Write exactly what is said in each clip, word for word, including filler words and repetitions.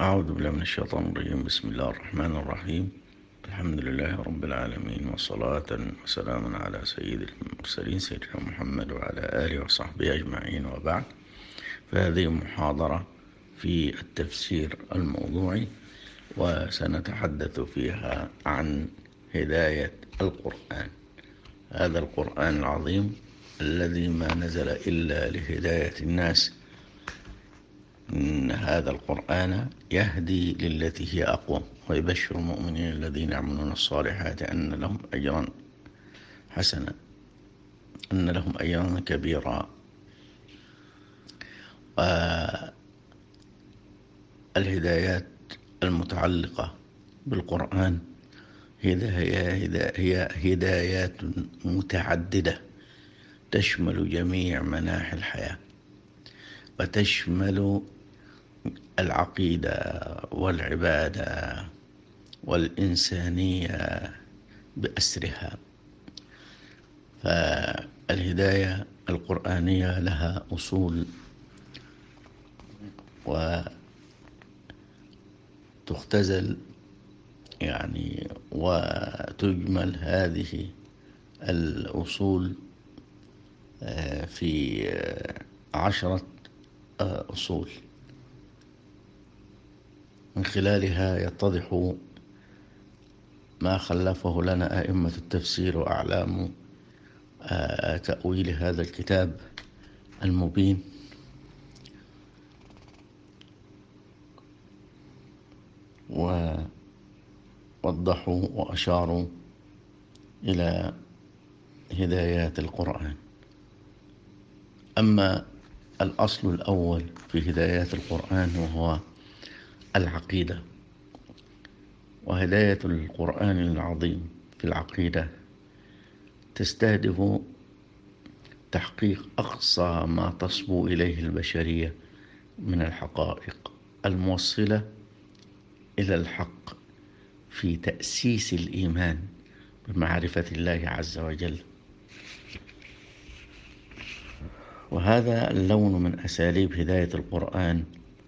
أعوذ بالله من الشيطان الرجيم. بسم الله الرحمن الرحيم. الحمد لله رب العالمين، وصلاة وسلاما على سيد المرسلين سيدنا محمد وعلى آله وصحبه أجمعين، وبعد. فهذه محاضرة في التفسير الموضوعي، وسنتحدث فيها عن هداية القرآن، هذا القرآن العظيم الذي ما نزل إلا لهداية الناس. إن هذا القرآن يهدي للتي هي أقوم، ويبشر المؤمنين الذين يعملون الصالحات أن لهم أجرا حسنا أن لهم أجرا كبيرا. والهدايات المتعلقة بالقرآن هي هدايات متعددة تشمل جميع مناحي الحياة، وتشمل العقيدة والعبادة والإنسانية بأسرها. فالهداية القرآنية لها أصول، وتختزل يعني وتجمل هذه الأصول في عشرة أصول، من خلالها يتضح ما خلفه لنا أئمة التفسير وأعلام تأويل هذا الكتاب المبين. ووضحوا وأشاروا إلى هدايات القرآن. أما الأصل الأول في هدايات القرآن وهو العقيدة، وهداية القرآن العظيم في العقيدة تستهدف تحقيق أقصى ما تصبو إليه البشرية من الحقائق الموصلة إلى الحق في تأسيس الإيمان بمعرفة الله عز وجل. وهذا اللون من أساليب هداية القرآن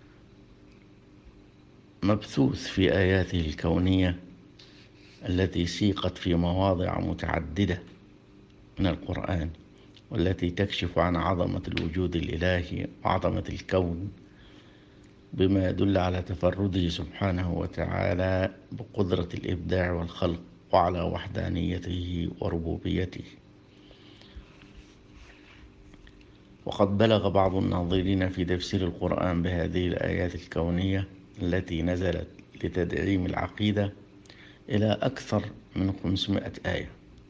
مبثوث في آياته الكونية التي سيقت في مواضع متعددة من القرآن، والتي تكشف عن عظمة الوجود الإلهي وعظمة الكون، بما يدل على تفرده سبحانه وتعالى بقدرة الإبداع والخلق، وعلى وحدانيته وربوبيته. وقد بلغ بعض الناظرين في تفسير القرآن بهذه الآيات الكونية التي نزلت لتدعيم العقيدة إلى أكثر من خمسمائة آية.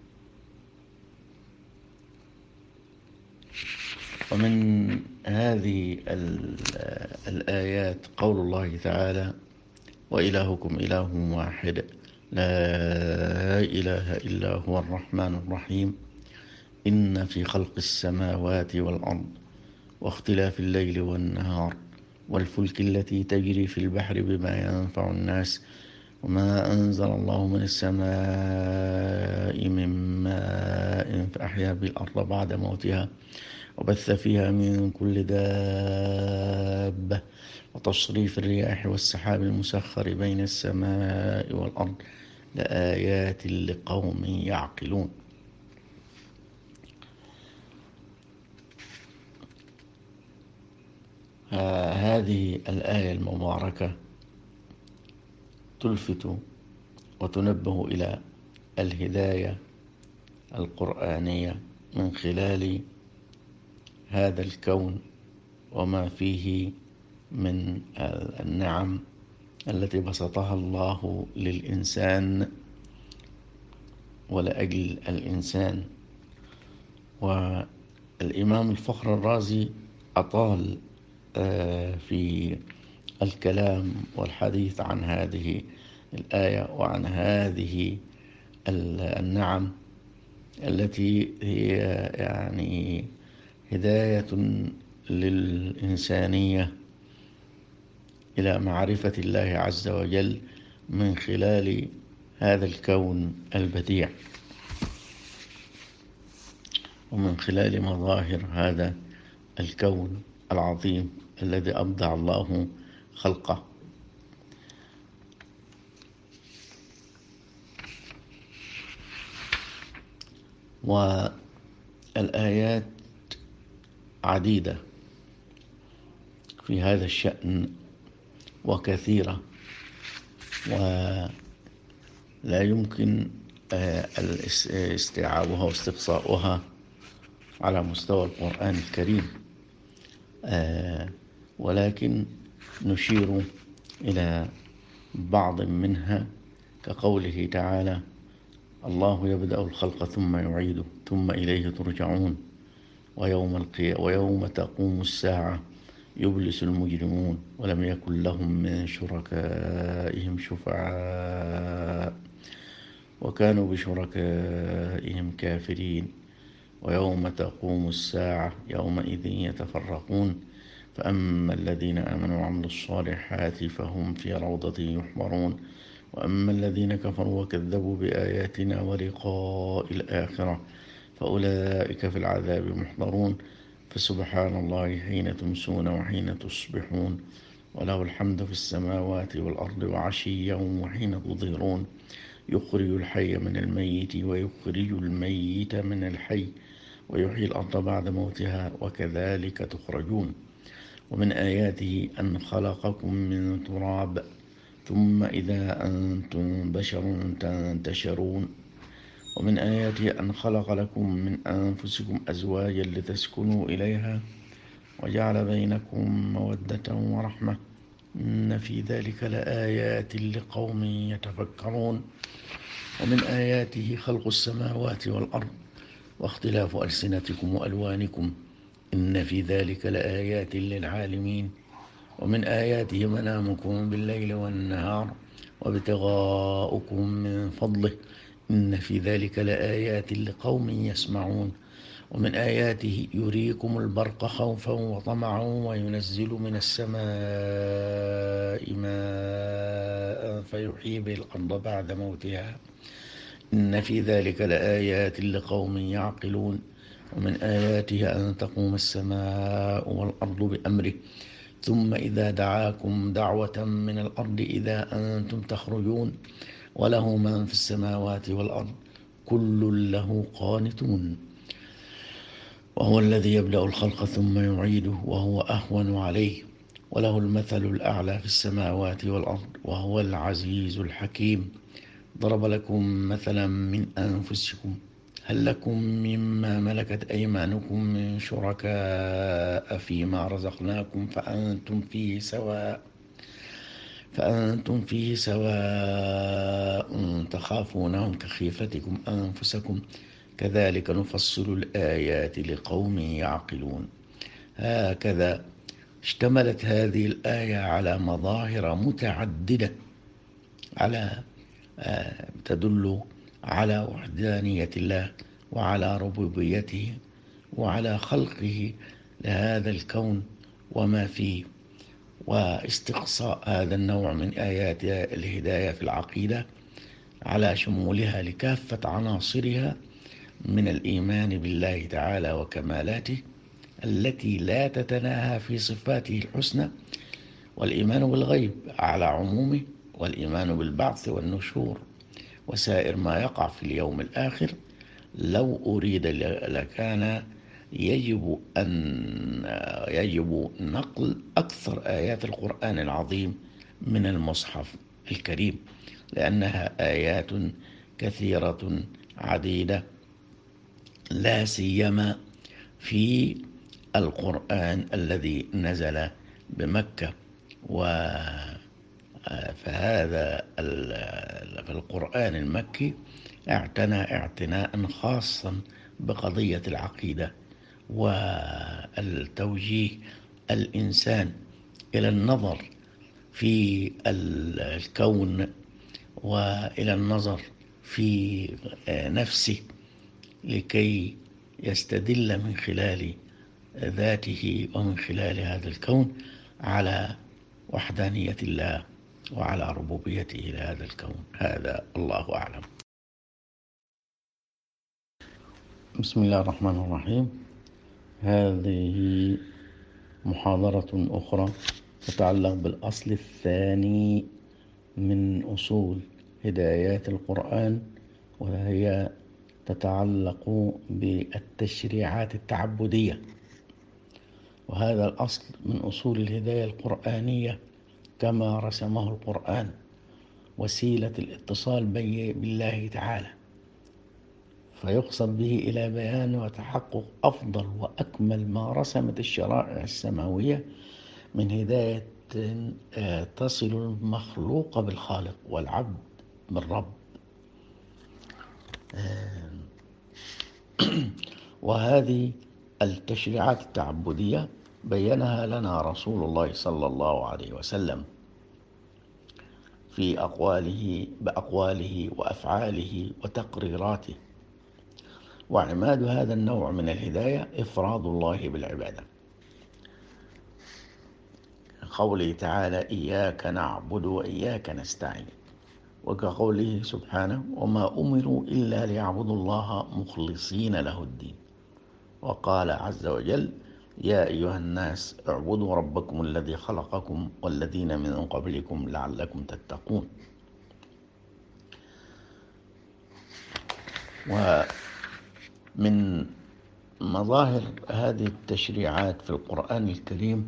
ومن هذه الآيات قول الله تعالى: وإلهكم إله واحد لا إله إلا هو الرحمن الرحيم إن في خلق السماوات والأرض واختلاف الليل والنهار والفلك التي تجري في البحر بما ينفع الناس وما أنزل الله من السماء من ماء فأحيا بالأرض بعد موتها وبث فيها من كل دابة وتصريف الرياح والسحاب المسخر بين السماء والأرض لآيات لقوم يعقلون. هذه الآية المباركة تلفت وتنبه إلى الهداية القرآنية من خلال هذا الكون وما فيه من النعم التي بسطها الله للإنسان ولأجل الإنسان. والإمام الفخر الرازي أطال في الكلام والحديث عن هذه الآية وعن هذه النعم التي هي يعني هداية للإنسانية إلى معرفة الله عز وجل من خلال هذا الكون البديع، ومن خلال مظاهر هذا الكون العظيم الذي أبدع الله خلقه. والآيات عديدة في هذا الشأن وكثيرة، ولا يمكن استيعابها واستقصاؤها على مستوى القرآن الكريم، ولكن نشير إلى بعض منها كقوله تعالى: الله يبدأ الخلق ثم يعيده ثم إليه ترجعون ويوم القيامة ويوم تقوم الساعة يبلس المجرمون ولم يكن لهم من شركائهم شفعاء وكانوا بشركائهم كافرين ويوم تقوم الساعة يومئذ يتفرقون فأما الذين آمنوا وعملوا الصالحات فهم في روضة يحبرون وأما الذين كفروا وكذبوا بآياتنا ولقاء الآخرة فأولئك في العذاب محضرون فسبحان الله حين تمسون وحين تصبحون وله الحمد في السماوات والأرض وعشيا وحين تظهرون يخرج الحي من الميت ويخرج الميت من الحي ويحيي الأرض بعد موتها وكذلك تخرجون ومن آياته أن خلقكم من تراب ثم إذا أنتم بشر تنتشرون ومن آياته أن خلق لكم من أنفسكم أزواجا لتسكنوا إليها وجعل بينكم مودة ورحمة إن في ذلك لآيات لقوم يتفكرون ومن آياته خلق السماوات والأرض واختلاف ألسنتكم وألوانكم إن في ذلك لآيات للعالمين ومن آياته منامكم بالليل والنهار وابتغاؤكم من فضله إن في ذلك لآيات لقوم يسمعون ومن آياته يريكم البرق خوفا وطمعا وينزل من السماء ماء فيحيي به الأرض بعد موتها إن في ذلك لآيات لقوم يعقلون ومن آياته أن تقوم السماء والأرض بأمره ثم إذا دعاكم دعوة من الأرض إذا أنتم تخرجون وله من في السماوات والأرض كل له قانتون وهو الذي يبدأ الخلق ثم يعيده وهو أهون عليه وله المثل الأعلى في السماوات والأرض وهو العزيز الحكيم ضرب لكم مثلا من أنفسكم هل لكم مما ملكت أيمانكم من شركاء فيما رزقناكم فأنتم فيه سواء فأنتم فيه سواء تخافونهم كخيفتكم أنفسكم كذلك نفصل الآيات لقوم يعقلون. هكذا اشتملت هذه الآية على مظاهر متعددة على تدل على وحدانية الله وعلى ربوبيته وعلى خلقه لهذا الكون وما فيه، واستقصاء هذا النوع من آيات الهداية في العقيدة على شمولها لكافة عناصرها من الإيمان بالله تعالى وكمالاته التي لا تتناهى في صفاته الحسنى، والإيمان بالغيب على عمومه، والإيمان بالبعث والنشور وسائر ما يقع في اليوم الآخر. لو أريد لكان يجب أن يجب نقل أكثر آيات القرآن العظيم من المصحف الكريم، لأنها آيات كثيرة عديدة، لا سيما في القرآن الذي نزل بمكة. فهذا في القرآن المكي اعتنى اعتناء خاصا بقضية العقيدة والتوجيه الإنسان إلى النظر في الكون وإلى النظر في نفسه لكي يستدل من خلال ذاته ومن خلال هذا الكون على وحدانية الله وعلى ربوبيته لهذا الكون. هذا الله أعلم. بسم الله الرحمن الرحيم. هذه محاضرة أخرى تتعلق بالأصل الثاني من أصول هدايات القرآن، وهي تتعلق بالتشريعات التعبدية، وهذا الأصل من أصول الهداية القرآنية كما رسمه القرآن، وسيلة الاتصال بالله تعالى، فيقصد به إلى بيان وتحقق أفضل وأكمل ما رسمت الشرائع السماوية من هداية تصل المخلوق بالخالق والعبد بالرب. وهذه التشريعات التعبدية بينها لنا رسول الله صلى الله عليه وسلم في أقواله بأقواله وأفعاله وتقريراته. وعماد هذا النوع من الهداية إفراد الله بالعبادة، قوله تعالى: إياك نعبد وإياك نستعين، وكقوله سبحانه: وما أمروا إلا ليعبدوا الله مخلصين له الدين. وقال عز وجل: يا أيها الناس اعبدوا ربكم الذي خلقكم والذين من قبلكم لعلكم تتقون. ومن مظاهر هذه التشريعات في القرآن الكريم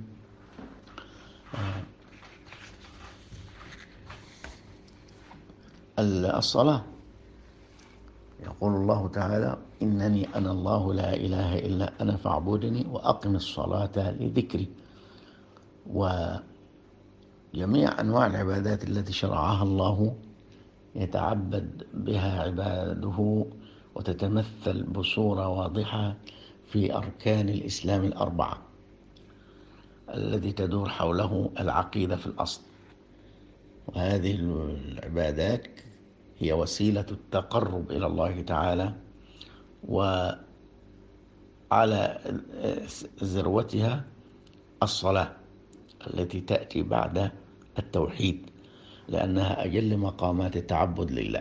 الصلاة. يقول الله تعالى: إنني أنا الله لا إله إلا أنا فاعبدني وأقم الصلاة لذكري. وجميع أنواع العبادات التي شرعها الله يتعبد بها عباده وتتمثل بصورة واضحة في أركان الإسلام الأربعة الذي تدور حوله العقيدة في الأصل. وهذه العبادات هي وسيلة التقرب إلى الله تعالى، وعلى ذروتها الصلاة التي تأتي بعد التوحيد، لأنها أجل مقامات التعبد لله.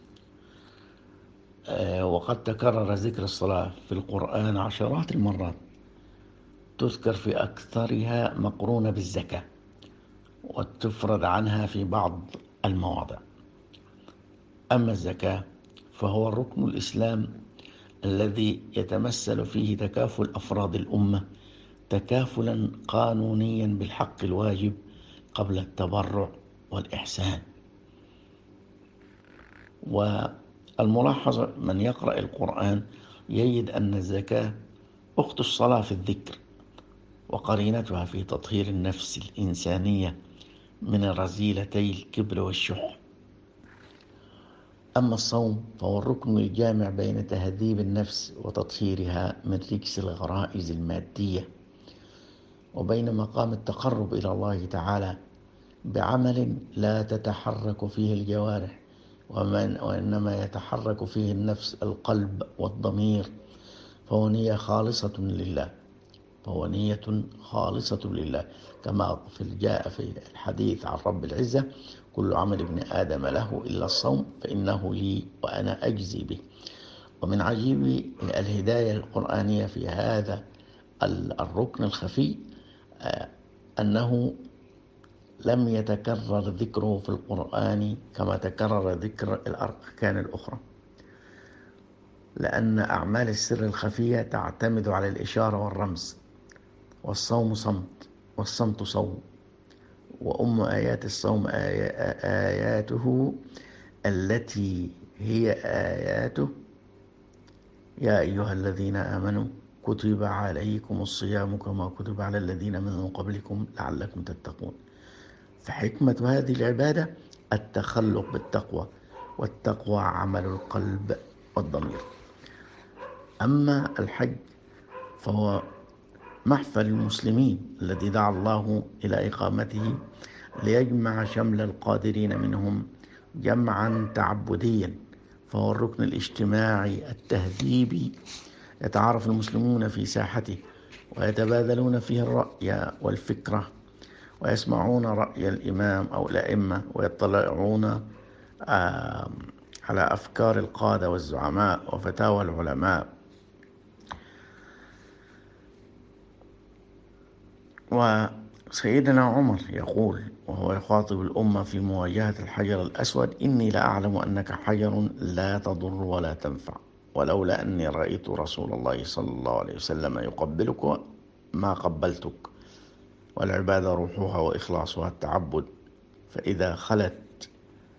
وقد تكرر ذكر الصلاة في القرآن عشرات المرات، تذكر في أكثرها مقرونة بالزكاة، وتفرد عنها في بعض المواضع. أما الزكاة فهو الركن الإسلام الذي يتمثل فيه تكافل أفراد الأمة تكافلا قانونيا بالحق الواجب قبل التبرع والإحسان. والملاحظة: من يقرأ القرآن يجد أن الزكاة أخت الصلاة في الذكر، وقرينتها في تطهير النفس الإنسانية من رذيلتي الكبر والشح. أما الصوم فهو الركن الجامع بين تهذيب النفس وتطهيرها من رجس الغرائز المادية، وبين مقام التقرب إلى الله تعالى بعمل لا تتحرك فيه الجوارح ومن وإنما يتحرك فيه النفس القلب والضمير، فهو نية خالصة لله فهو نية خالصة لله كما جاء في الحديث عن رب العزة: كل عمل ابن آدم له إلا الصوم فإنه لي وأنا أجزي به. ومن عجيب الهداية القرآنية في هذا الركن الخفي أنه لم يتكرر ذكره في القرآن كما تكرر ذكر الأركان الأخرى، لأن أعمال السر الخفية تعتمد على الإشارة والرمز، والصوم صمت والصمت صوم، وأم آيات الصوم آياته التي هي آياته: يا أيها الذين آمنوا كتب عليكم الصيام كما كتب على الذين من قبلكم لعلكم تتقون. فحكمة هذه العبادة التخلق بالتقوى، والتقوى عمل القلب والضمير. أما الحج فهو محفل المسلمين الذي دعا الله إلى إقامته ليجمع شمل القادرين منهم جمعا تعبديا، فهو الركن الاجتماعي التهذيبي يتعارف المسلمون في ساحته ويتبادلون فيه الرأي والفكرة، ويسمعون رأي الإمام أو الأئمة، ويطلعون على أفكار القادة والزعماء وفتاوى العلماء. وسيدنا عمر يقول وهو يخاطب الأمة في مواجهة الحجر الأسود: إني لأعلم أنك حجر لا تضر ولا تنفع، ولولا أني رأيت رسول الله صلى الله عليه وسلم يقبلك ما قبلتك. والعبادة روحها وإخلاصها التعبد، فإذا خلت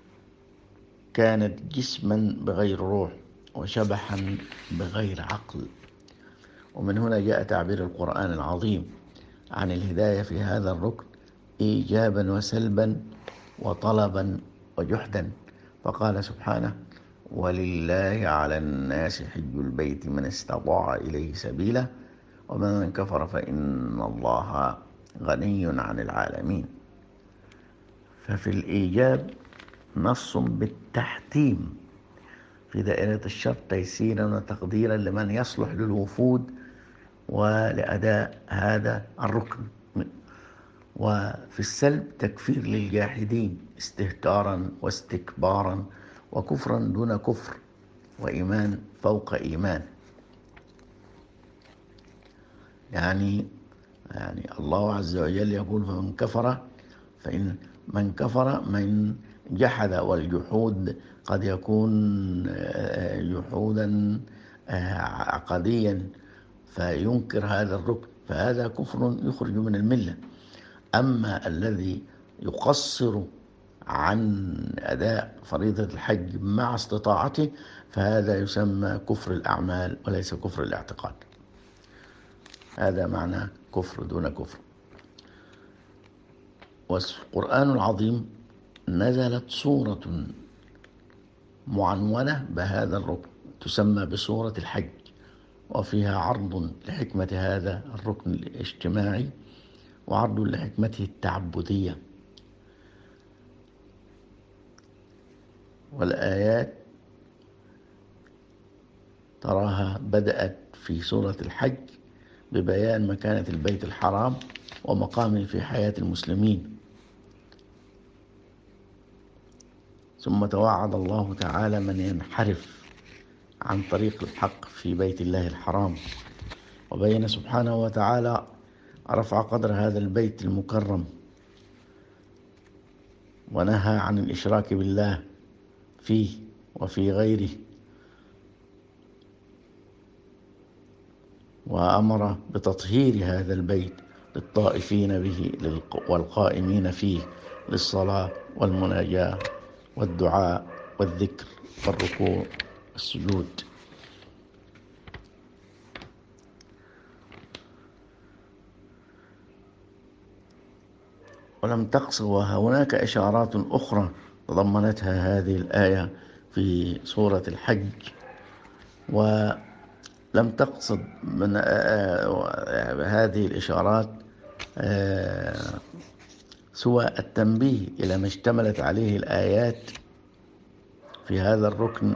كانت جسما بغير روح وشبحا بغير عقل. ومن هنا جاء تعبير القرآن العظيم عن الهداية في هذا الركن إيجابا وسلبا وطلبا وجحدا، فقال سبحانه: ولله على الناس حج البيت من استطاع إليه سبيلا ومن كفر فإن الله غني عن العالمين. ففي الإيجاب نص بالتحتيم في دائرة الشرط تيسيرا وتقديرا لمن يصلح للوفود ولأداء هذا الركن، وفي السلب تكفير للجاحدين استهتارا واستكبارا وكفرا دون كفر وإيمان فوق إيمان. يعني يعني الله عز وجل يقول: فمن كفر فإن من كفر من جحد، والجحود قد يكون جحودا عقديا فينكر هذا الركن، فهذا كفر يخرج من الملة. أما الذي يقصر عن أداء فريضة الحج مع استطاعته فهذا يسمى كفر الأعمال وليس كفر الاعتقاد. هذا معنى كفر دون كفر. والقرآن العظيم نزلت سورة معنونة بهذا الركن تسمى بسورة الحج، وفيها عرض لحكمة هذا الركن الاجتماعي وعرض لحكمته التعبدية. والآيات تراها بدأت في سورة الحج ببيان مكانة البيت الحرام ومقامه في حياة المسلمين، ثم توعد الله تعالى من ينحرف عن طريق الحق في بيت الله الحرام، وبين سبحانه وتعالى رفع قدر هذا البيت المكرم، ونهى عن الإشراك بالله فيه وفي غيره، وأمر بتطهير هذا البيت للطائفين به والقائمين فيه للصلاة والمناجاة والدعاء والذكر والركوع والسجود. ولم تقصر، وهناك إشارات أخرى تضمنتها هذه الآية في سورة الحج، ولم تقصد من هذه الإشارات سوى التنبيه إلى ما اشتملت عليه الآيات في هذا الركن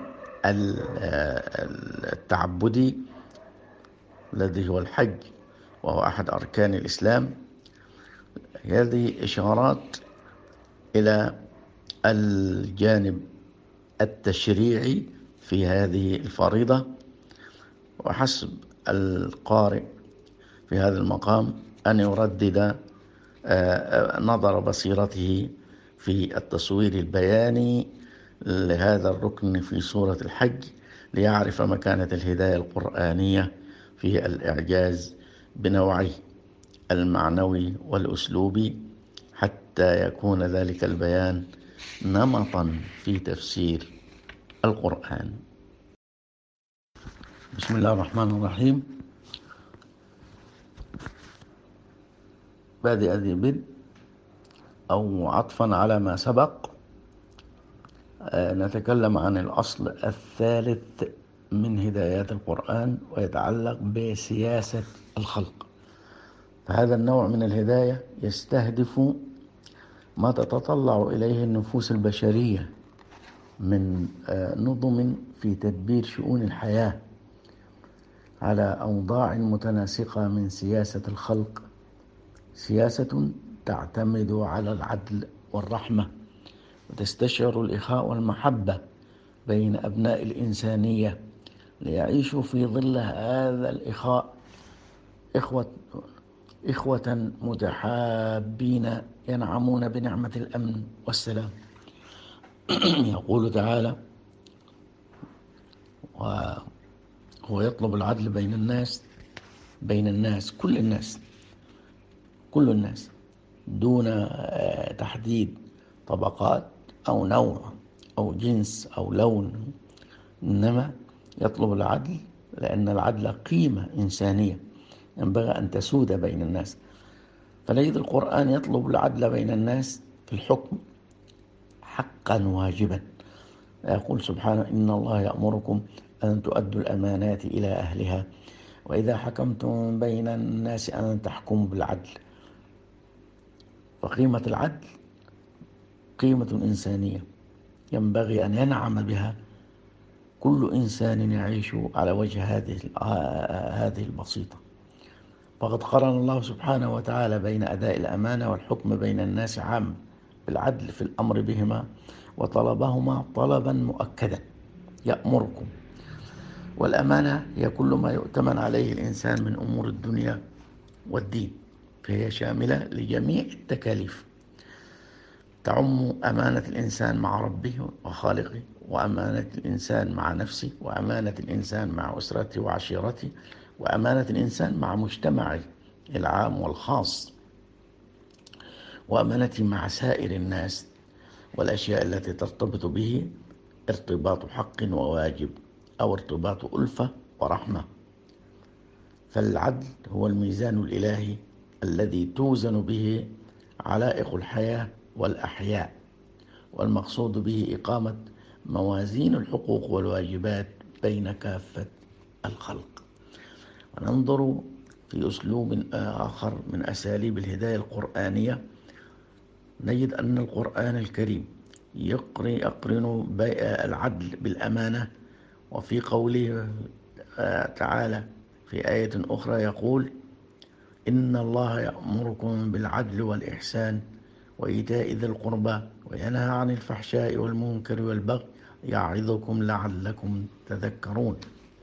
التعبدي الذي هو الحج، وهو أحد أركان الإسلام. هذه إشارات إلى الجانب التشريعي في هذه الفريضة، وحسب القارئ في هذا المقام أن يردد نظر بصيرته في التصوير البياني لهذا الركن في سورة الحج ليعرف مكانة الهداية القرآنية في الإعجاز بنوعه المعنوي والأسلوبي، حتى يكون ذلك البيان نمطا في تفسير القرآن. بسم الله الرحمن الرحيم. بادئ ذي بدء أو عطفا على ما سبق، نتكلم عن الأصل الثالث من هدايات القرآن ويتعلق بسياسة الخلق. فهذا النوع من الهداية يستهدف ما تتطلع إليه النفوس البشرية من نظم في تدبير شؤون الحياة على أوضاع متناسقة من سياسة الخلق، سياسة تعتمد على العدل والرحمة وتستشعر الإخاء والمحبة بين أبناء الإنسانية ليعيشوا في ظل هذا الإخاء إخوة إخوة متحابين ينعمون بنعمة الأمن والسلام. يقول تعالى: هو يطلب العدل بين الناس، بين الناس كل الناس كل الناس دون تحديد طبقات أو نوع أو جنس أو لون، إنما يطلب العدل لأن العدل قيمة إنسانية ينبغي أن تسود بين الناس. فنجد القرآن يطلب العدل بين الناس في الحكم حقا واجبا. يقول سبحانه: إن الله يأمركم أن تؤدوا الأمانات إلى أهلها وإذا حكمتم بين الناس أن تحكموا بالعدل. فقيمة العدل قيمة إنسانية ينبغي أن ينعم بها كل إنسان يعيش على وجه هذه هذه البسيطة. فقد قرن الله سبحانه وتعالى بين أداء الأمانة والحكم بين الناس عام بالعدل في الأمر بهما، وطلبهما طلبا مؤكدا: يأمركم. والأمانة هي كل ما يؤتمن عليه الإنسان من أمور الدنيا والدين، فهي شاملة لجميع التكاليف، تعم أمانة الإنسان مع ربه وخالقه، وأمانة الإنسان مع نفسه، وأمانة الإنسان مع أسرته وعشيرته، وأمانة الإنسان مع مجتمعه العام والخاص، وأمانته مع سائر الناس والأشياء التي ترتبط به ارتباط حق وواجب أو ارتباط ألفة ورحمة. فالعدل هو الميزان الإلهي الذي توزن به علائق الحياة والأحياء، والمقصود به إقامة موازين الحقوق والواجبات بين كافة الخلق. وننظر في أسلوب آخر من أساليب الهداية القرآنية، نجد أن القرآن الكريم يقرن العدل بالأمانة. وفي قوله تعالى في آية أخرى يقول: إن الله يأمركم بالعدل والإحسان وإيتاء ذي القربى وينهى عن الفحشاء والمنكر والبغي يعظكم لعلكم تذكرون.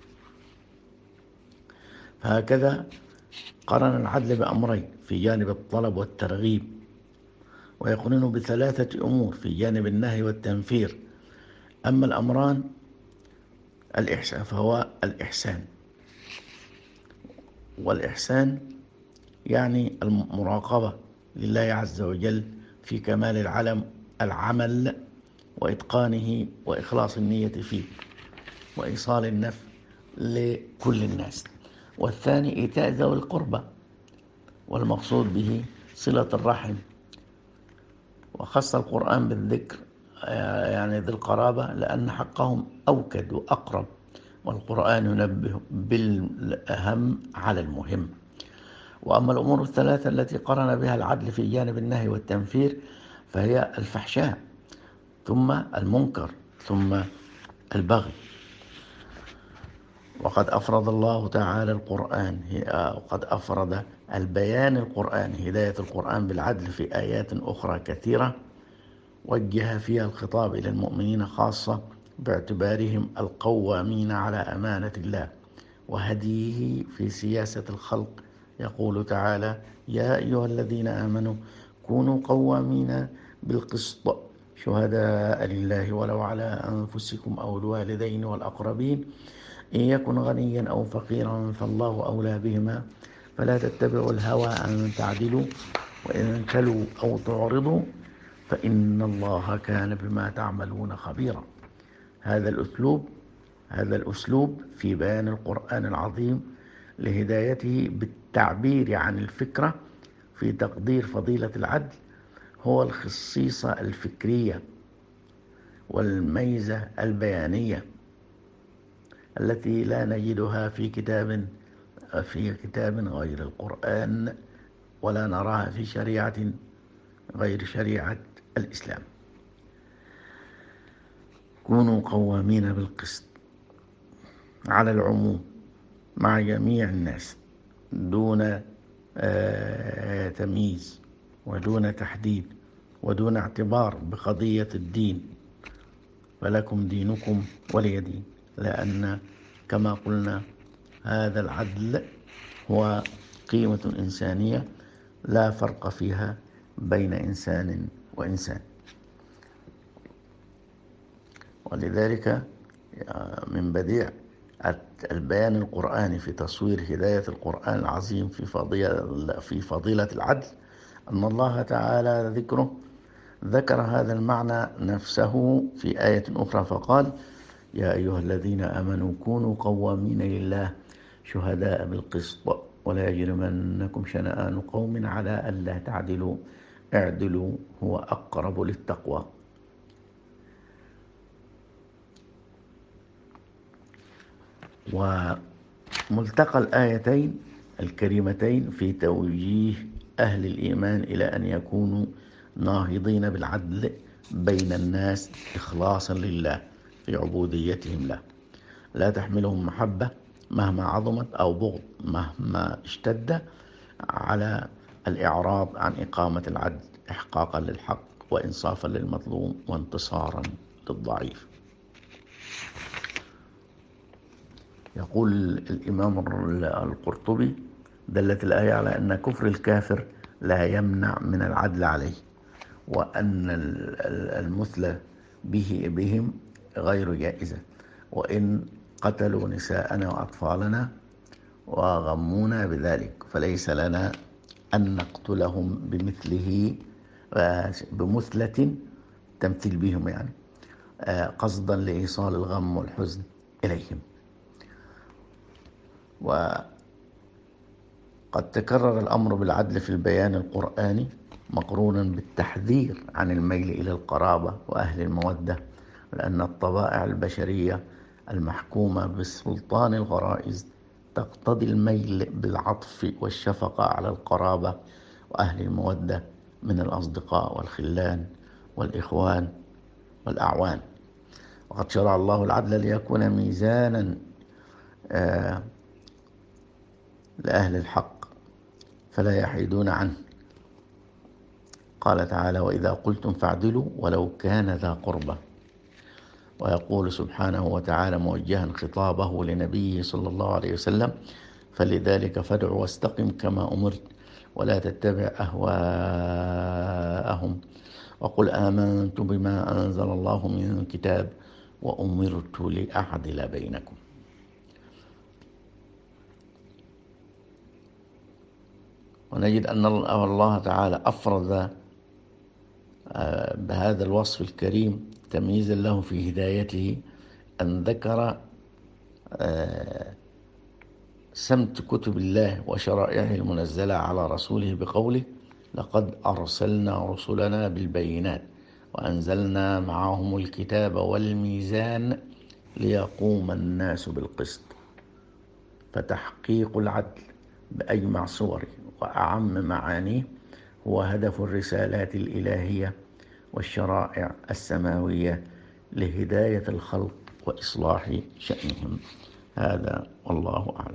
فهكذا قرن العدل بأمرين في جانب الطلب والترغيب، ويقرن بثلاثة أمور في جانب النهي والتنفير. أما الأمران الإحسان فهو الإحسان، والإحسان يعني المراقبة لله عز وجل في كمال العلم العمل وإتقانه وإخلاص النية فيه وإيصال النفع لكل الناس. والثاني إيتاء ذوي القربى، والمقصود به صلة الرحم، وخص القرآن بالذكر يعني ذي القرابة لأن حقهم أوكد وأقرب، والقرآن ينبه بالأهم على المهم. وأما الأمور الثلاثة التي قرن بها العدل في جانب النهي والتنفير فهي الفحشاء، ثم المنكر، ثم البغي. وقد أفرض الله تعالى القرآن وقد أفرض البيان القرآن هداية القرآن بالعدل في آيات أخرى كثيرة، وجه فيها الخطاب إلى المؤمنين خاصة باعتبارهم القوامين على أمانة الله وهديه في سياسة الخلق. يقول تعالى: يا أيها الذين آمنوا كونوا قوامين بالقسط شهداء لله ولو على أنفسكم أو الوالدين والأقربين إن يكن غنيا أو فقيرا فالله أولى بهما فلا تتبعوا الهوى أن تعدلوا وإن تلوا أو تعرضوا فإن الله كان بما تعملون خبيرا. هذا الأسلوب هذا الأسلوب في بيان القرآن العظيم لهدايته بالتعبير عن الفكرة في تقدير فضيلة العدل هو الخصيصة الفكرية والميزة البيانية التي لا نجدها في كتاب في كتاب غير القرآن، ولا نراها في شريعة غير شريعة الإسلام. كونوا قوامين بالقسط على العموم مع جميع الناس دون آه تمييز ودون تحديد ودون اعتبار بقضية الدين، فلكم دينكم ولي دين، لأن كما قلنا هذا العدل هو قيمة إنسانية لا فرق فيها بين إنسان وإنسان. ولذلك من بديع البيان القرآني في تصوير هداية القرآن العظيم في فضيلة في فضيلة العدل، أن الله تعالى ذكره ذكر هذا المعنى نفسه في آية أخرى فقال: يا أيها الذين آمنوا كونوا قوامين لله شهداء بالقسط ولا يجرمنكم شنآن قوم على ألا تعدلوا اعدلوا هو أقرب للتقوى. وملتقى الآيتين الكريمتين في توجيه أهل الإيمان إلى أن يكونوا ناهضين بالعدل بين الناس إخلاصا لله في عبوديتهم له، لا تحملهم محبة مهما عظمت أو بغض مهما اشتد على الإعراض عن إقامة العدل إحقاقا للحق وإنصافا للمظلوم وانتصارا للضعيف. يقول الإمام القرطبي: دلت الآية على أن كفر الكافر لا يمنع من العدل عليه، وأن المثلى به بهم غير جائزة، وإن قتلوا نساءنا وأطفالنا وغمونا بذلك فليس لنا أن نقتلهم بمثله بمثلة تمثيل بهم يعني قصدا لإيصال الغم والحزن إليهم. وقد تكرر الأمر بالعدل في البيان القرآني مقرونا بالتحذير عن الميل إلى القرابة وأهل المودة، لأن الطبائع البشرية المحكومة بسلطان الغرائز تقتضي الميل بالعطف والشفقة على القرابة وأهل المودة من الأصدقاء والخلان والإخوان والأعوان. وقد شرع الله العدل ليكون ميزانا آه لأهل الحق فلا يحيدون عنه. قال تعالى: وإذا قلتم فاعدلوا ولو كان ذا قربى. ويقول سبحانه وتعالى موجها خطابه لنبيه صلى الله عليه وسلم: فلذلك فادع واستقم كما أمرت ولا تتبع أهواءهم وقل آمنت بما أنزل الله من كتاب وأمرت لأعدل بينكم. ونجد أن الله تعالى أفرد بهذا الوصف الكريم تمييزا له في هدايته أن ذكر سمت كتب الله وشرائعه المنزلة على رسوله بقوله: لقد أرسلنا رسلنا بالبينات وأنزلنا معهم الكتاب والميزان ليقوم الناس بالقسط. فتحقيق العدل بأجمع صوره وأعم معانيه هو هدف الرسالات الإلهية والشرائع السماوية لهداية الخلق وإصلاح شأنهم. هذا والله أعلم.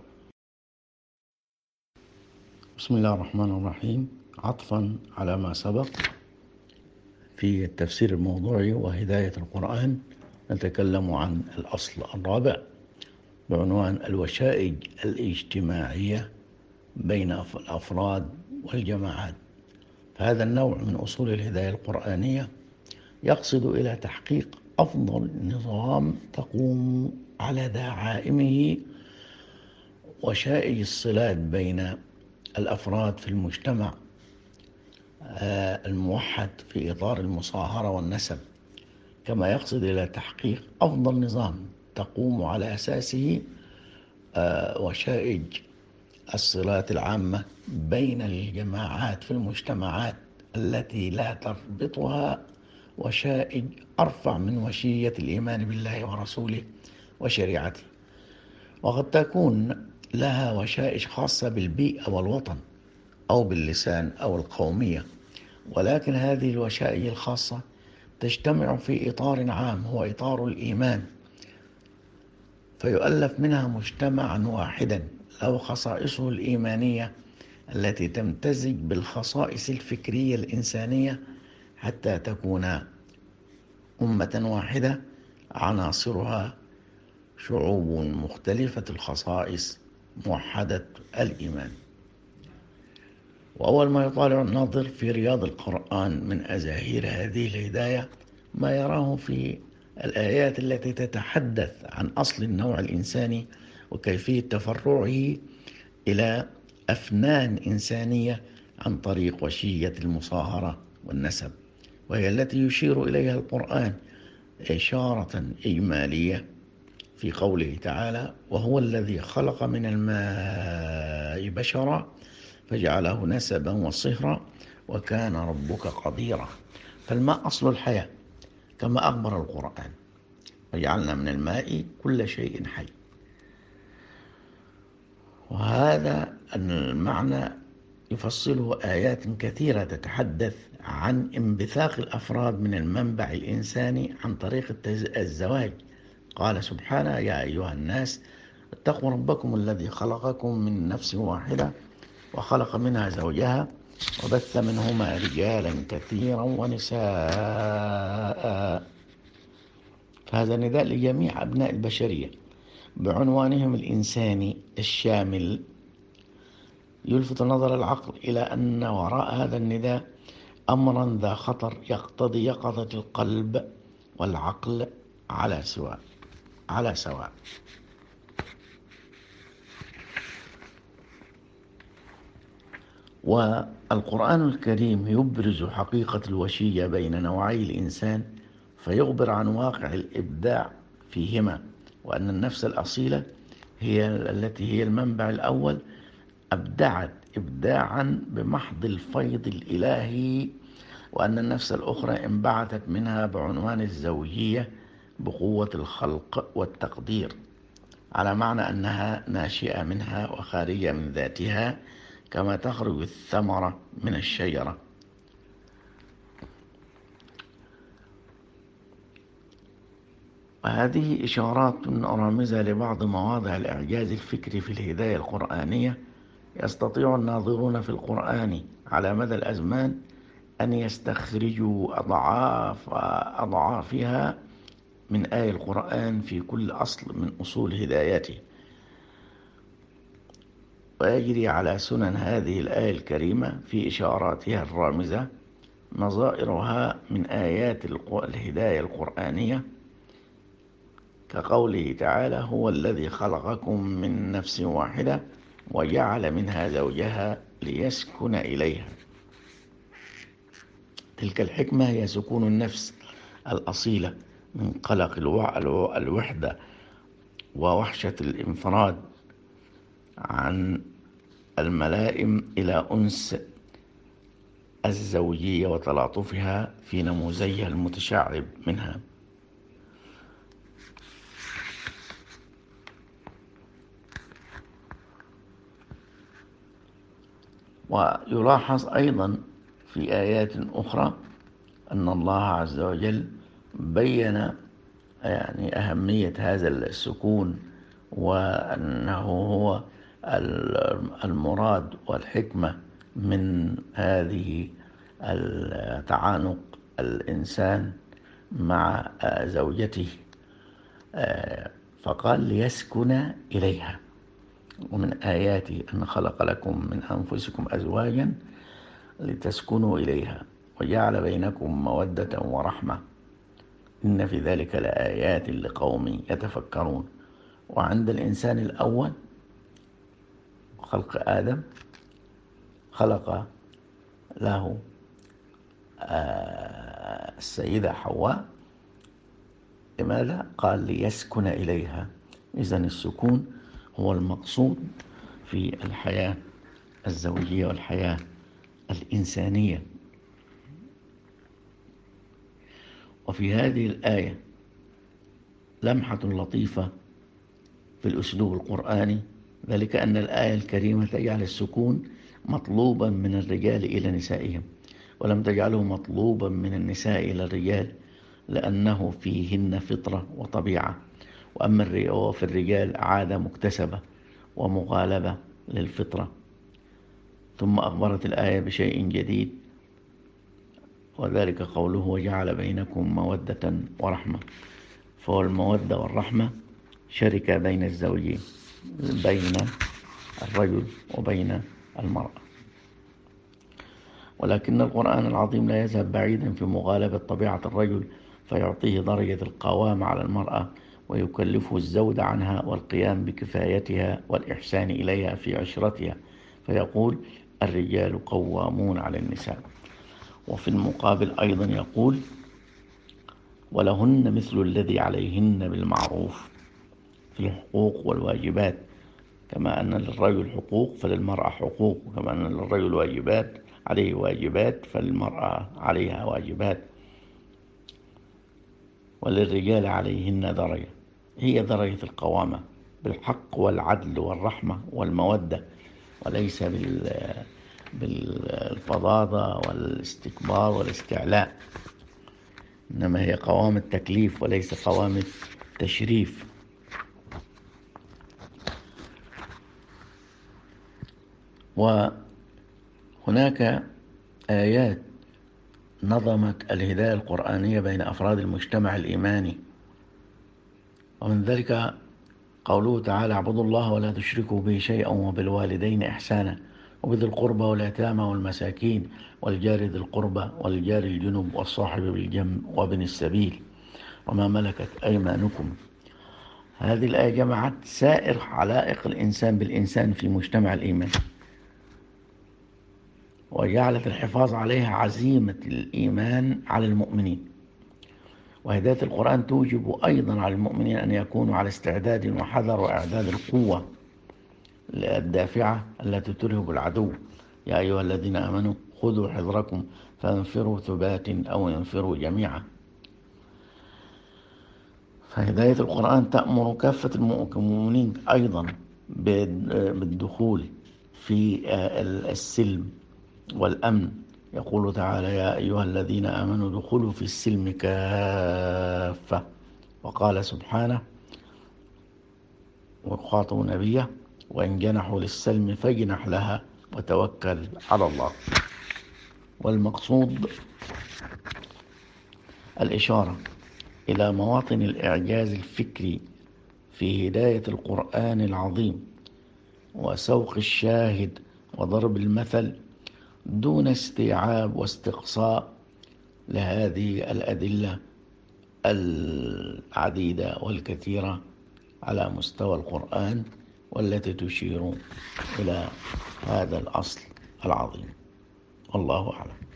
بسم الله الرحمن الرحيم. عطفا على ما سبق في التفسير الموضوعي وهداية القرآن، نتكلم عن الأصل الرابع بعنوان الوشائج الاجتماعية بين الأفراد والجماعات. فهذا النوع من أصول الهداية القرآنية يقصد إلى تحقيق أفضل نظام تقوم على دعائمه وشائج الصلات بين الأفراد في المجتمع الموحد في إطار المصاهرة والنسب، كما يقصد إلى تحقيق أفضل نظام تقوم على أساسه وشائج الصلات العامة بين الجماعات في المجتمعات التي لا تربطها وشائج أرفع من وشية الإيمان بالله ورسوله وشريعته. وقد تكون لها وشائج خاصة بالبيئة والوطن أو باللسان أو القومية، ولكن هذه الوشائج الخاصة تجتمع في إطار عام هو إطار الإيمان، فيؤلف منها مجتمعا واحدا له خصائصه الإيمانية التي تمتزج بالخصائص الفكرية الإنسانية حتى تكون أمة واحدة عناصرها شعوب مختلفة الخصائص موحدة الإيمان. وأول ما يطالع الناظر في رياض القرآن من أزاهير هذه الهداية ما يراه في الآيات التي تتحدث عن أصل النوع الإنساني وكيفية تفرعه إلى أفنان إنسانية عن طريق وشية المصاهرة والنسب، وهي التي يشير إليها القرآن إشارة إجمالية في قوله تعالى: وهو الذي خلق من الماء بشرا فجعله نسبا وصهرا وكان ربك قديرا. فالماء أصل الحياة كما أخبر القرآن: وجعلنا من الماء كل شيء حي. وهذا المعنى يفصله آيات كثيرة تتحدث عن انبثاق الأفراد من المنبع الإنساني عن طريق الزواج. قال سبحانه: يا أيها الناس اتقوا ربكم الذي خلقكم من نفس واحدة وخلق منها زوجها وبث منهما رجالا كثيرا ونساء. فهذا نداء لجميع أبناء البشرية بعنوانهم الإنساني الشامل. يلفت نظر العقل إلى أن وراء هذا النداء أمرا ذا خطر يقتضي يقظة القلب والعقل على سواء على سواء والقرآن الكريم يبرز حقيقة الوشية بين نوعي الإنسان، فيخبر عن واقع الإبداع فيهما، وأن النفس الأصيلة هي التي هي المنبع الأول أبدعت إبداعا بمحض الفيض الإلهي، وأن النفس الأخرى انبعثت منها بعنوان الزوجية بقوة الخلق والتقدير، على معنى أنها ناشئة منها وخارجة من ذاتها كما تخرج الثمرة من الشجرة. وهذه إشارات رامزة لبعض مواضع الإعجاز الفكري في الهداية القرآنية. يستطيع الناظرون في القرآن على مدى الأزمان أن يستخرجوا أضعاف أضعافها من آية القرآن في كل أصل من أصول هدايته، ويجري على سنن هذه الآية الكريمة في إشاراتها الرامزة نظائرها من آيات الهداية القرآنية، كقوله تعالى: هو الذي خلقكم من نفس واحدة وجعل منها زوجها ليسكن إليها. تلك الحكمة هي سكون النفس الأصيلة من قلق الوحدة ووحشة الانفراد عن الملائم إلى أنس الزوجية وتلاطفها في نموذجها المتشعب منها. ويلاحظ أيضا في آيات أخرى أن الله عز وجل بين يعني أهمية هذا السكون، وأنه هو المراد والحكمة من هذه تعانق الإنسان مع زوجته، فقال: ليسكن إليها. ومن آياته أن خلق لكم من أنفسكم أزواجا لتسكنوا إليها وجعل بينكم مودة ورحمة إن في ذلك لآيات لقوم يتفكرون. وعند الإنسان الأول خلق آدم خلق له السيدة حواء. لماذا؟ قال: ليسكن إليها. إذن السكون هو المقصود في الحياة الزوجية والحياة الإنسانية. وفي هذه الآية لمحة لطيفة في الأسلوب القرآني، ذلك أن الآية الكريمة تجعل السكون مطلوبا من الرجال إلى نسائهم، ولم تجعله مطلوبا من النساء إلى الرجال، لأنه فيهن فطرة وطبيعة، وأما في الرجال عادة مكتسبة ومغالبة للفطرة. ثم أخبرت الآية بشيء جديد، وذلك قوله: وجعل بينكم مودة ورحمة. فهو المودة والرحمة شركة بين الزوجين، بين الرجل وبين المرأة. ولكن القرآن العظيم لا يذهب بعيدا في مغالبة طبيعة الرجل فيعطيه درجة القوامة على المرأة، ويكلفه الزود عنها والقيام بكفايتها والإحسان إليها في عشرتها، فيقول: الرجال قوامون على النساء. وفي المقابل أيضا يقول: ولهن مثل الذي عليهن بالمعروف في الحقوق والواجبات، كما أن للرجل حقوق فللمرأة حقوق، وكما أن للرجل واجبات عليه واجبات فللمرأة عليها واجبات، وللرجال عليهن درجة، هي درجة القوامة بالحق والعدل والرحمة والمودة، وليس بالفظاظة والاستكبار والاستعلاء، إنما هي قوامة تكليف وليس قوامة تشريف. وهناك آيات نظمت الهداية القرآنية بين أفراد المجتمع الإيماني، ومن ذلك قوله تعالى: اعبدوا الله ولا تشركوا به شيئا وبالوالدين إحسانا وبذي القربى واليتامى والمساكين والجار ذي القربى والجار الجنب والصاحب بالجنب وابن السبيل وما ملكت أيمانكم. هذه الآية جمعت سائر علائق الإنسان بالإنسان في مجتمع الإيمان، وجعلت الحفاظ عليها عزيمة الإيمان على المؤمنين. وهداية القرآن توجب أيضا على المؤمنين أن يكونوا على استعداد وحذر وإعداد القوة الدافعة التي ترهب العدو. يا أيها الذين آمنوا خذوا حذركم فانفروا ثبات أو انفروا جميعا. فهداية القرآن تأمر كافة المؤمنين أيضا بالدخول في السلم والأمن. يقول تعالى: يا أيها الذين آمنوا ادخلوا في السلم كافة. وقال سبحانه ويخاطب نبيه: وإن جنحوا للسلم فاجنح لها وتوكل على الله. والمقصود الإشارة إلى مواطن الإعجاز الفكري في هداية القرآن العظيم، وسوق الشاهد وضرب المثل دون استيعاب واستقصاء لهذه الأدلة العديدة والكثيرة على مستوى القرآن، والتي تشير إلى هذا الأصل العظيم. والله أعلم.